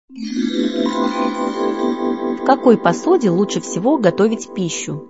В какой посуде лучше всего готовить пищу?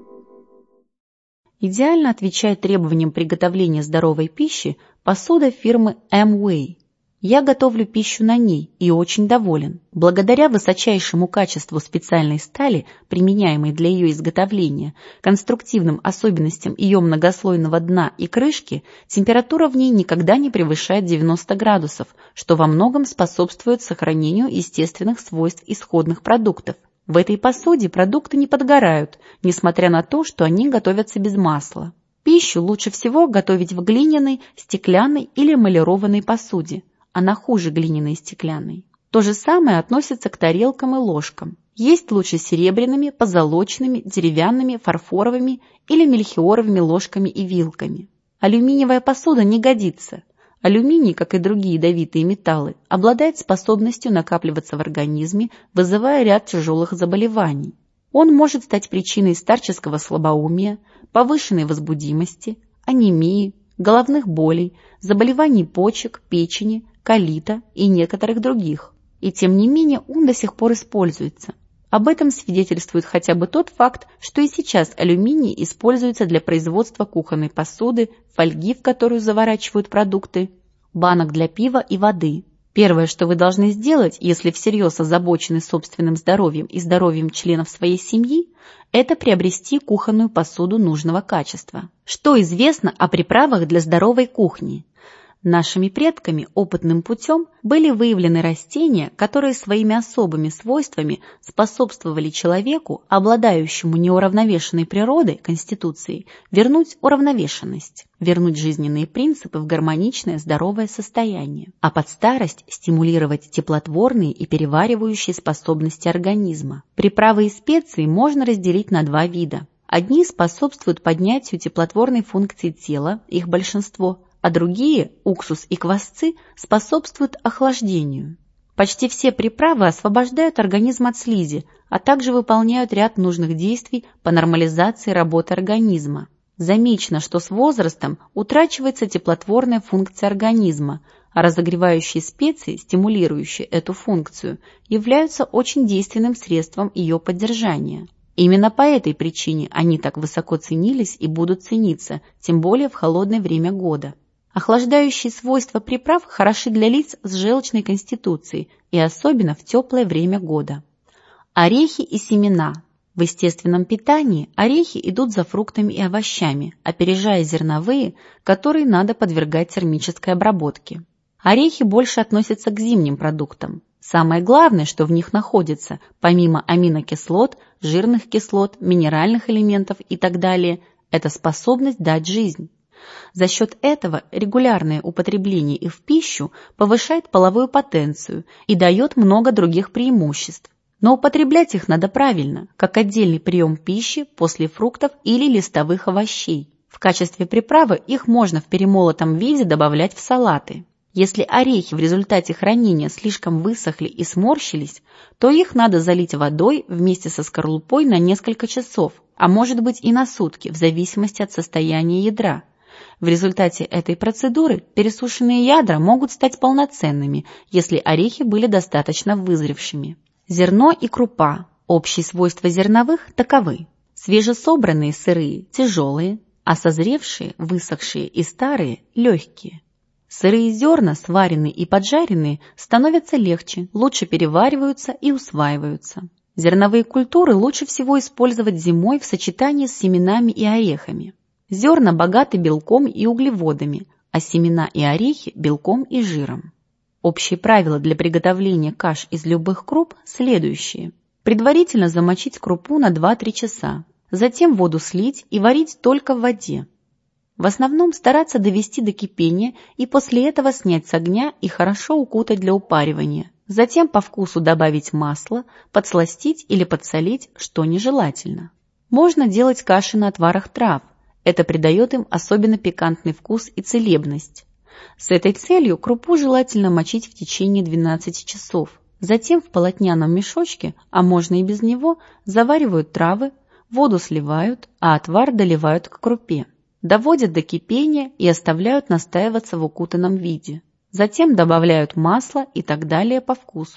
Идеально отвечает требованиям приготовления здоровой пищи посуда фирмы Amway. Я готовлю пищу на ней и очень доволен. Благодаря высочайшему качеству специальной стали, применяемой для ее изготовления, конструктивным особенностям ее многослойного дна и крышки, температура в ней никогда не превышает 90 градусов, что во многом способствует сохранению естественных свойств исходных продуктов. В этой посуде продукты не подгорают, несмотря на то, что они готовятся без масла. Пищу лучше всего готовить в глиняной, стеклянной или эмалированной посуде. Она хуже глиняной и стеклянной. То же самое относится к тарелкам и ложкам. Есть лучше серебряными, позолоченными, деревянными, фарфоровыми или мельхиоровыми ложками и вилками. Алюминиевая посуда не годится. Алюминий, как и другие ядовитые металлы, обладает способностью накапливаться в организме, вызывая ряд тяжелых заболеваний. Он может стать причиной старческого слабоумия, повышенной возбудимости, анемии, головных болей, заболеваний почек, печени, колита и некоторых других. И тем не менее он до сих пор используется. Об этом свидетельствует хотя бы тот факт, что и сейчас алюминий используется для производства кухонной посуды, фольги, в которую заворачивают продукты, банок для пива и воды. Первое, что вы должны сделать, если всерьез озабочены собственным здоровьем и здоровьем членов своей семьи, это приобрести кухонную посуду нужного качества. Что известно о приправах для здоровой кухни? Нашими предками опытным путем были выявлены растения, которые своими особыми свойствами способствовали человеку, обладающему неуравновешенной природой, конституцией, вернуть уравновешенность, вернуть жизненные принципы в гармоничное здоровое состояние, а под старость стимулировать теплотворные и переваривающие способности организма. Приправы и специи можно разделить на два вида. Одни способствуют поднятию теплотворной функции тела, их большинство, а другие, уксус и квасцы, способствуют охлаждению. Почти все приправы освобождают организм от слизи, а также выполняют ряд нужных действий по нормализации работы организма. Замечено, что с возрастом утрачивается теплотворная функция организма, а разогревающие специи, стимулирующие эту функцию, являются очень действенным средством ее поддержания. Именно по этой причине они так высоко ценились и будут цениться, тем более в холодное время года. Охлаждающие свойства приправ хороши для лиц с желчной конституцией и особенно в теплое время года. Орехи и семена. В естественном питании орехи идут за фруктами и овощами, опережая зерновые, которые надо подвергать термической обработке. Орехи больше относятся к зимним продуктам. Самое главное, что в них находится, помимо аминокислот, жирных кислот, минеральных элементов и так далее, это способность дать жизнь. За счет этого регулярное употребление их в пищу повышает половую потенцию и дает много других преимуществ. Но употреблять их надо правильно, как отдельный прием пищи после фруктов или листовых овощей. В качестве приправы их можно в перемолотом виде добавлять в салаты. Если орехи в результате хранения слишком высохли и сморщились, то их надо залить водой вместе со скорлупой на несколько часов, а может быть и на сутки, в зависимости от состояния ядра. В результате этой процедуры пересушенные ядра могут стать полноценными, если орехи были достаточно вызревшими. Зерно и крупа. Общие свойства зерновых таковы. Свежесобранные сырые – тяжелые, а созревшие, высохшие и старые – легкие. Сырые зерна, сваренные и поджаренные, становятся легче, лучше перевариваются и усваиваются. Зерновые культуры лучше всего использовать зимой в сочетании с семенами и орехами. Зерна богаты белком и углеводами, а семена и орехи – белком и жиром. Общие правила для приготовления каш из любых круп следующие. Предварительно замочить крупу на 2-3 часа, затем воду слить и варить только в воде. В основном стараться довести до кипения и после этого снять с огня и хорошо укутать для упаривания. Затем по вкусу добавить масло, подсластить или подсолить, что нежелательно. Можно делать каши на отварах трав. Это придает им особенно пикантный вкус и целебность. С этой целью крупу желательно мочить в течение 12 часов. Затем в полотняном мешочке, а можно и без него, заваривают травы, воду сливают, а отвар доливают к крупе. Доводят до кипения и оставляют настаиваться в укутанном виде. Затем добавляют масло и так далее по вкусу.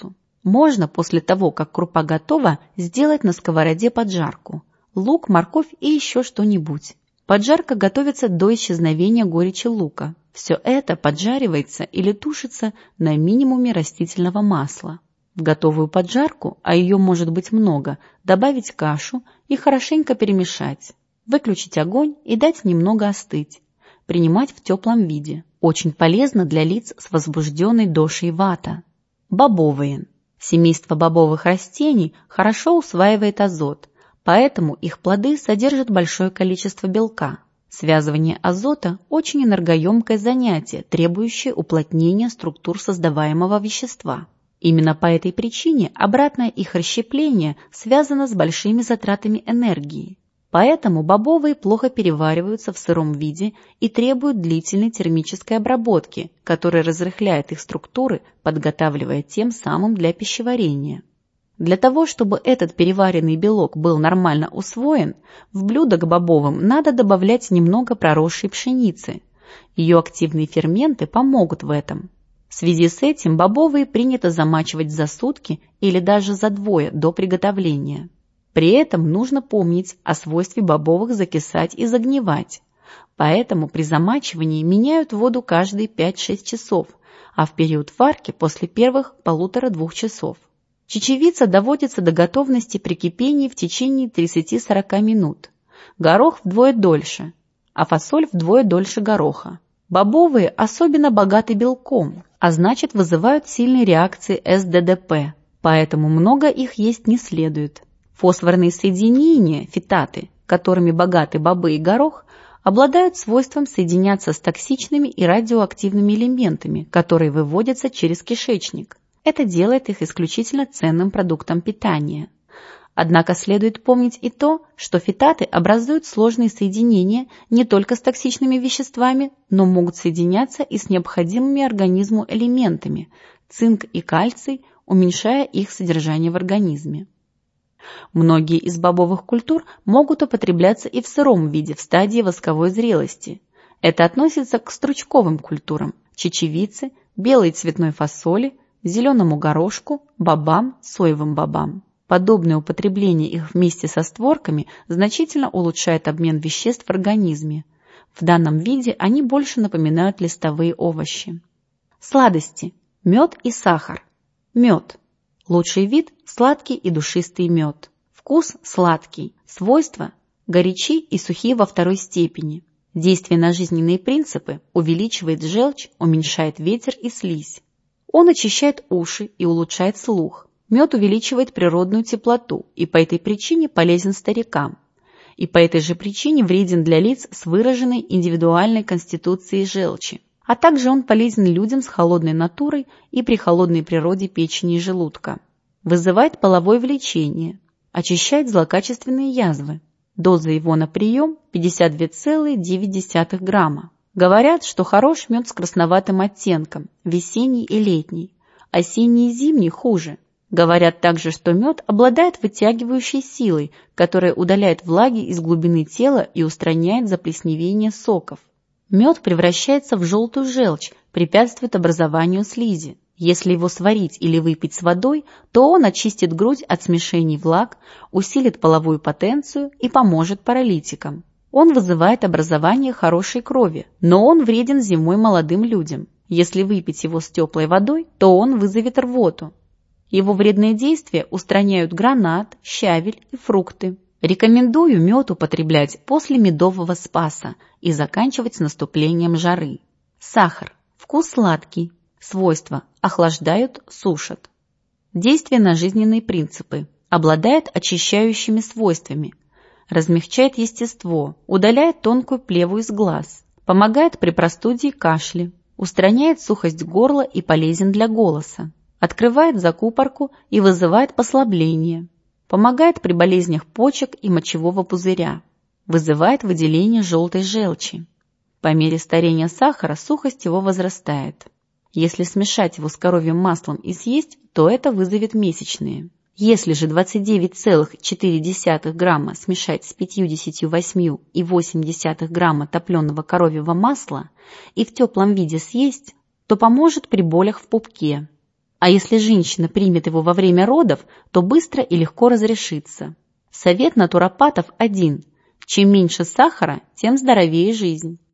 Можно после того, как крупа готова, сделать на сковороде поджарку. Лук, морковь и еще что-нибудь. Поджарка готовится до исчезновения горечи лука. Все это поджаривается или тушится на минимуме растительного масла. В готовую поджарку, а ее может быть много, добавить кашу и хорошенько перемешать. Выключить огонь и дать немного остыть. Принимать в теплом виде. Очень полезно для лиц с возбужденной дошей вата. Бобовые. Семейство бобовых растений хорошо усваивает азот, поэтому их плоды содержат большое количество белка. Связывание азота – очень энергоемкое занятие, требующее уплотнения структур создаваемого вещества. Именно по этой причине обратное их расщепление связано с большими затратами энергии. Поэтому бобовые плохо перевариваются в сыром виде и требуют длительной термической обработки, которая разрыхляет их структуры, подготавливая тем самым для пищеварения. Для того, чтобы этот переваренный белок был нормально усвоен, в блюдо к бобовым надо добавлять немного проросшей пшеницы. Ее активные ферменты помогут в этом. В связи с этим бобовые принято замачивать за сутки или даже за двое до приготовления. При этом нужно помнить о свойстве бобовых закисать и загнивать. Поэтому при замачивании меняют воду каждые 5-6 часов, а в период варки после первых 1,5-2 часов. Чечевица доводится до готовности при кипении в течение 30-40 минут. Горох вдвое дольше, а фасоль вдвое дольше гороха. Бобовые особенно богаты белком, а значит вызывают сильные реакции СДДП, поэтому много их есть не следует. Фосфорные соединения, фитаты, которыми богаты бобы и горох, обладают свойством соединяться с токсичными и радиоактивными элементами, которые выводятся через кишечник. Это делает их исключительно ценным продуктом питания. Однако следует помнить и то, что фитаты образуют сложные соединения не только с токсичными веществами, но могут соединяться и с необходимыми организму элементами – цинк и кальций, уменьшая их содержание в организме. Многие из бобовых культур могут употребляться и в сыром виде в стадии восковой зрелости. Это относится к стручковым культурам – чечевице, белой цветной фасоли, зеленому горошку, бобам, соевым бобам. Подобное употребление их вместе со створками значительно улучшает обмен веществ в организме. В данном виде они больше напоминают листовые овощи. Сладости. Мед и сахар. Мед. Лучший вид – сладкий и душистый мед. Вкус – сладкий. Свойства – горячи и сухие во второй степени. Действие на жизненные принципы – увеличивает желчь, уменьшает ветер и слизь. Он очищает уши и улучшает слух. Мед увеличивает природную теплоту и по этой причине полезен старикам. И по этой же причине вреден для лиц с выраженной индивидуальной конституцией желчи. А также он полезен людям с холодной натурой и при холодной природе печени и желудка. Вызывает половое влечение. Очищает злокачественные язвы. Доза его на прием 52,9 грамма. Говорят, что хорош мед с красноватым оттенком, весенний и летний. Осенний и зимний хуже. Говорят также, что мед обладает вытягивающей силой, которая удаляет влаги из глубины тела и устраняет заплесневение соков. Мед превращается в желтую желчь, препятствует образованию слизи. Если его сварить или выпить с водой, то он очистит грудь от смешений влаг, усилит половую потенцию и поможет паралитикам. Он вызывает образование хорошей крови, но он вреден зимой молодым людям. Если выпить его с теплой водой, то он вызовет рвоту. Его вредные действия устраняют гранат, щавель и фрукты. Рекомендую мед употреблять после медового спаса и заканчивать с наступлением жары. Сахар. Вкус сладкий. Свойства. Охлаждают, сушат. Действие на жизненные принципы. Обладает очищающими свойствами. Размягчает естество. Удаляет тонкую плеву из глаз. Помогает при простуде и кашле. Устраняет сухость горла и полезен для голоса. Открывает закупорку и вызывает послабление. Помогает при болезнях почек и мочевого пузыря. Вызывает выделение желтой желчи. По мере старения сахара сухость его возрастает. Если смешать его с коровьим маслом и съесть, то это вызовет месячные. Если же 29,4 грамма смешать с 58,8 грамма топленого коровьего масла и в теплом виде съесть, то поможет при болях в пупке. А если женщина примет его во время родов, то быстро и легко разрешится. Совет натуропатов один: чем меньше сахара, тем здоровее жизнь.